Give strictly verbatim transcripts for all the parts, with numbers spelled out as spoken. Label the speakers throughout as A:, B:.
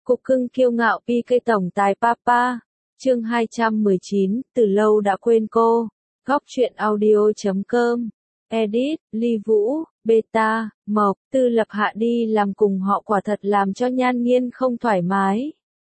A: Cục cưng kiêu ngạo pê ca tổng tài Papa. Chương hai trăm mười chín, từ lâu đã quên cô. Góc truyện audio chấm com. Edit, Ly Vũ, Beta, Mộc, Tư Lập Hạ đi làm cùng họ quả thật làm cho Nhan Nghiên không thoải mái.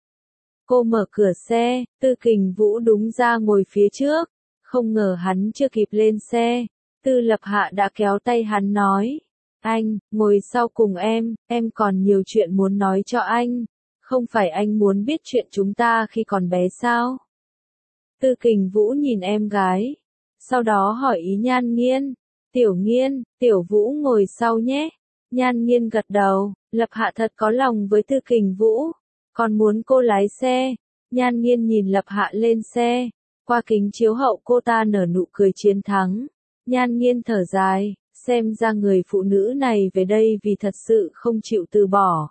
A: Cô mở cửa xe, Tư Kình Vũ đúng ra ngồi phía trước. Không ngờ hắn chưa kịp lên xe. Tư Lập Hạ đã kéo tay hắn nói. Anh, ngồi sau cùng em, em còn nhiều chuyện muốn nói cho anh. Không phải anh muốn biết chuyện chúng ta khi còn bé sao? Tư Kình Vũ nhìn em gái. Sau đó hỏi ý Nhan Nghiên. Tiểu Nghiên, Tiểu Vũ ngồi sau nhé. Nhan Nghiên gật đầu, Lập Hạ thật có lòng với Tư Kình Vũ. Còn muốn cô lái xe. Nhan Nghiên nhìn Lập Hạ lên xe. Qua kính chiếu hậu cô ta nở nụ cười chiến thắng. Nhan Nghiên thở dài, xem ra người phụ nữ này về đây vì thật sự không chịu từ bỏ.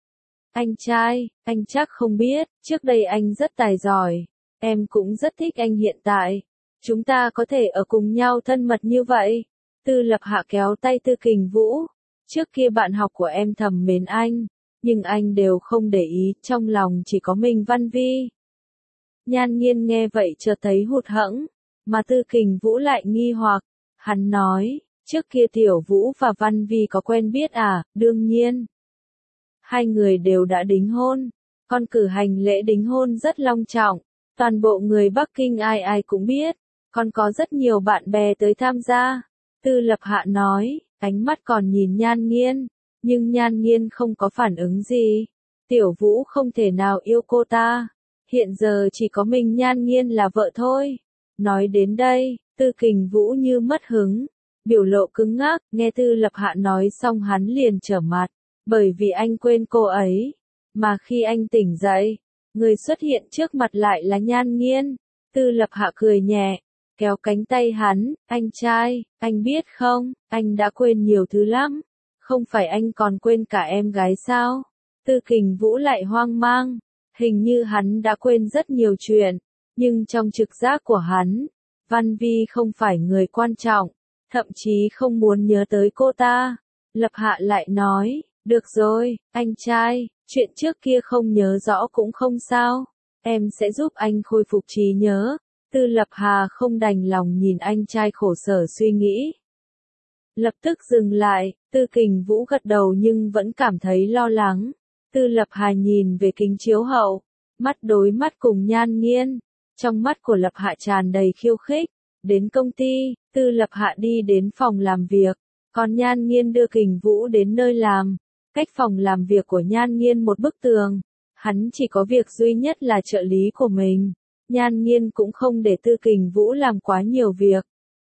A: Anh trai, anh chắc không biết, trước đây anh rất tài giỏi. Em cũng rất thích anh hiện tại. Chúng ta có thể ở cùng nhau thân mật như vậy. Tư Lập Hạ kéo tay Tư Kình Vũ. Trước kia bạn học của em thầm mến anh. Nhưng anh đều không để ý, trong lòng chỉ có mình Văn Vi. Nhan Nghiên nghe vậy chợt thấy hụt hẫng. Mà Tư Kình Vũ lại nghi hoặc. Hắn nói, trước kia Tiểu Vũ và Văn Vi có quen biết à, đương nhiên. Hai người đều đã đính hôn. Con cử hành lễ đính hôn rất long trọng. Toàn bộ người Bắc Kinh ai ai cũng biết. Con có rất nhiều bạn bè tới tham gia. Tư Lập Hạ nói, ánh mắt còn nhìn Nhan Nghiên. Nhưng Nhan Nghiên không có phản ứng gì. Tiểu Vũ không thể nào yêu cô ta. Hiện giờ chỉ có mình Nhan Nghiên là vợ thôi. Nói đến đây, Tư Kình Vũ như mất hứng. Biểu lộ cứng ngắc, nghe Tư Lập Hạ nói xong hắn liền trở mặt. Bởi vì anh quên cô ấy. Mà khi anh tỉnh dậy, người xuất hiện trước mặt lại là Nhan Nghiên. Tư Lập Hạ cười nhẹ, kéo cánh tay hắn, anh trai, anh biết không, anh đã quên nhiều thứ lắm. Không phải anh còn quên cả em gái sao? Tư Kình Vũ lại hoang mang. Hình như hắn đã quên rất nhiều chuyện. Nhưng trong trực giác của hắn, Văn Vi không phải người quan trọng. Thậm chí không muốn nhớ tới cô ta. Lập Hạ lại nói. Được rồi, anh trai, chuyện trước kia không nhớ rõ cũng không sao. Em sẽ giúp anh khôi phục trí nhớ. Tư Lập Hà không đành lòng nhìn anh trai khổ sở suy nghĩ. Lập tức dừng lại, Tư Kình Vũ gật đầu nhưng vẫn cảm thấy lo lắng. Tư Lập Hà nhìn về kính chiếu hậu, mắt đối mắt cùng Nhan Nghiên. Trong mắt của Lập Hạ tràn đầy khiêu khích. Đến công ty, Tư Lập Hạ đi đến phòng làm việc. Còn Nhan Nghiên đưa Kình Vũ đến nơi làm. Cách phòng làm việc của Nhan Nghiên một bức tường. Hắn chỉ có việc duy nhất là trợ lý của mình. Nhan Nghiên cũng không để Tư Kình Vũ làm quá nhiều việc.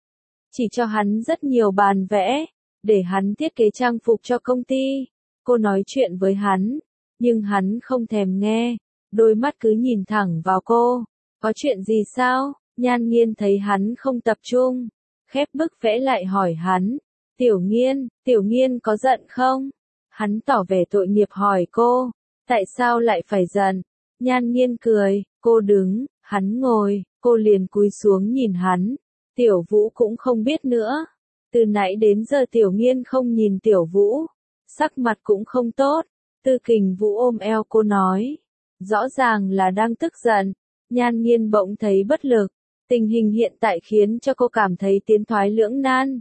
A: Chỉ cho hắn rất nhiều bàn vẽ. Để hắn thiết kế trang phục cho công ty. Cô nói chuyện với hắn. Nhưng hắn không thèm nghe. Đôi mắt cứ nhìn thẳng vào cô. Có chuyện gì sao? Nhan Nghiên thấy hắn không tập trung. Khép bức vẽ lại hỏi hắn. Tiểu Nghiên, Tiểu Nghiên có giận không? Hắn tỏ vẻ tội nghiệp hỏi cô, tại sao lại phải giận? Nhan Nghiên cười, cô đứng, hắn ngồi, cô liền cúi xuống nhìn hắn. Tiểu Vũ cũng không biết nữa. Từ nãy đến giờ Tiểu Nghiên không nhìn Tiểu Vũ. Sắc mặt cũng không tốt. Tư Kình Vũ ôm eo cô nói. Rõ ràng là đang tức giận. Nhan Nghiên bỗng thấy bất lực. Tình hình hiện tại khiến cho cô cảm thấy tiến thoái lưỡng nan.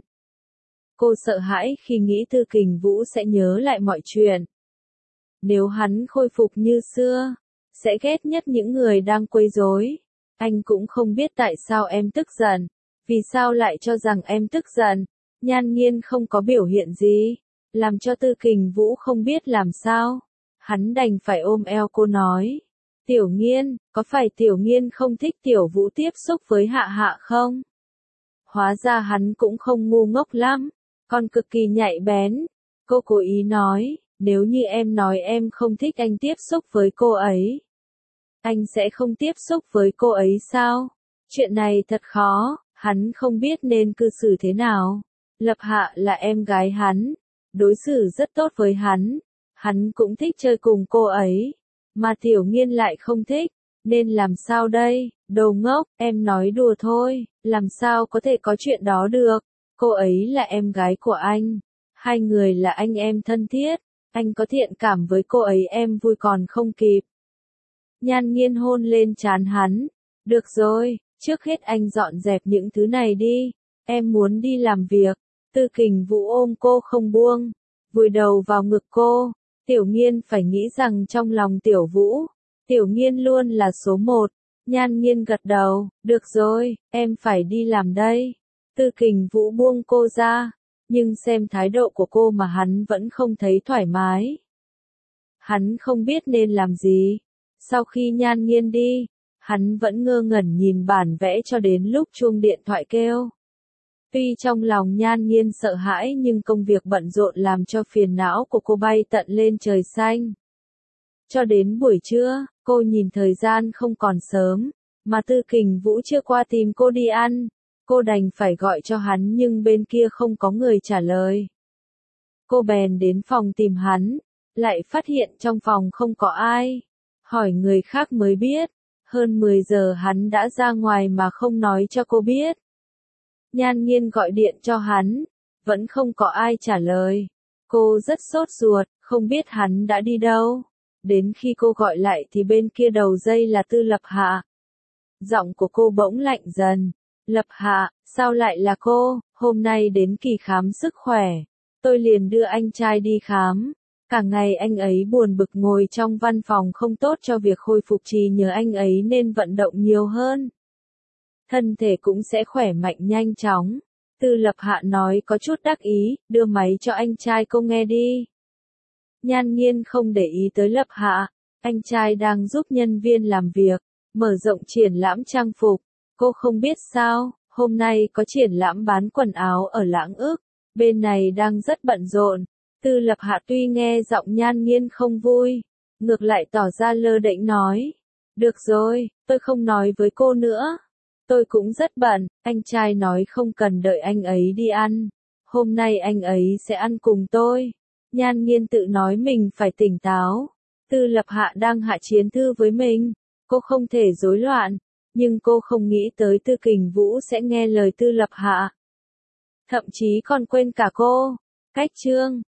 A: Cô sợ hãi khi nghĩ Tư Kình Vũ sẽ nhớ lại mọi chuyện. Nếu hắn khôi phục như xưa, sẽ ghét nhất những người đang quấy rối. Anh cũng không biết tại sao em tức giận. Vì sao lại cho rằng em tức giận? Nhan Nghiên không có biểu hiện gì. Làm cho Tư Kình Vũ không biết làm sao. Hắn đành phải ôm eo cô nói. Tiểu Nghiên, có phải Tiểu Nghiên không thích Tiểu Vũ tiếp xúc với Hạ Hạ không? Hóa ra hắn cũng không ngu ngốc lắm. Còn cực kỳ nhạy bén. Cô cố ý nói, nếu như em nói em không thích anh tiếp xúc với cô ấy. Anh sẽ không tiếp xúc với cô ấy sao? Chuyện này thật khó, hắn không biết nên cư xử thế nào. Lập Hạ là em gái hắn. Đối xử rất tốt với hắn. Hắn cũng thích chơi cùng cô ấy. Mà Tiểu Nghiên lại không thích. Nên làm sao đây? Đồ ngốc, em nói đùa thôi. Làm sao có thể có chuyện đó được? Cô ấy là em gái của anh. Hai người là anh em thân thiết. Anh có thiện cảm với cô ấy em vui còn không kịp. Nhan Nghiên hôn lên trán hắn. Được rồi, trước hết anh dọn dẹp những thứ này đi. Em muốn đi làm việc. Tư Kình Vũ ôm cô không buông, vùi đầu vào ngực cô. Tiểu Nghiên phải nghĩ rằng trong lòng Tiểu Vũ, Tiểu Nghiên luôn là số một. Nhan Nghiên gật đầu, được rồi, em phải đi làm đây. Tư Kình Vũ buông cô ra, nhưng xem thái độ của cô mà hắn vẫn không thấy thoải mái. Hắn không biết nên làm gì. Sau khi Nhan Nghiên đi, hắn vẫn ngơ ngẩn nhìn bản vẽ cho đến lúc chuông điện thoại kêu. Tuy trong lòng Nhan Nghiên sợ hãi nhưng công việc bận rộn làm cho phiền não của cô bay tận lên trời xanh. Cho đến buổi trưa, cô nhìn thời gian không còn sớm, mà Tư Kình Vũ chưa qua tìm cô đi ăn. Cô đành phải gọi cho hắn nhưng bên kia không có người trả lời. Cô bèn đến phòng tìm hắn, lại phát hiện trong phòng không có ai. Hỏi người khác mới biết, hơn mười giờ hắn đã ra ngoài mà không nói cho cô biết. Nhan Nghiên gọi điện cho hắn, vẫn không có ai trả lời. Cô rất sốt ruột, không biết hắn đã đi đâu. Đến khi cô gọi lại thì bên kia đầu dây là Tư Lập Hạ. Giọng của cô bỗng lạnh dần. Lập Hạ, sao lại là cô? Hôm nay đến kỳ khám sức khỏe. Tôi liền đưa anh trai đi khám. Cả ngày anh ấy buồn bực ngồi trong văn phòng không tốt cho việc hồi phục trí nhớ, anh ấy nên vận động nhiều hơn. Thân thể cũng sẽ khỏe mạnh nhanh chóng. Tư Lập Hạ nói có chút đắc ý, đưa máy cho anh trai cô nghe đi. Nhan Nghiên không để ý tới Lập Hạ, anh trai đang giúp nhân viên làm việc, mở rộng triển lãm trang phục. Cô không biết sao, hôm nay có triển lãm bán quần áo ở Lãng Ước, bên này đang rất bận rộn. Tư Lập Hạ tuy nghe giọng Nhan Nghiên không vui, ngược lại tỏ ra lơ đễnh nói. Được rồi, tôi không nói với cô nữa. Tôi cũng rất bận, anh trai nói không cần đợi anh ấy đi ăn. Hôm nay anh ấy sẽ ăn cùng tôi. Nhan Nghiên tự nói mình phải tỉnh táo. Tư Lập Hạ đang hạ chiến thư với mình. Cô không thể rối loạn. Nhưng cô không nghĩ tới Tư Kình Vũ sẽ nghe lời Tư Lập Hạ. Thậm chí còn quên cả cô. Cách chương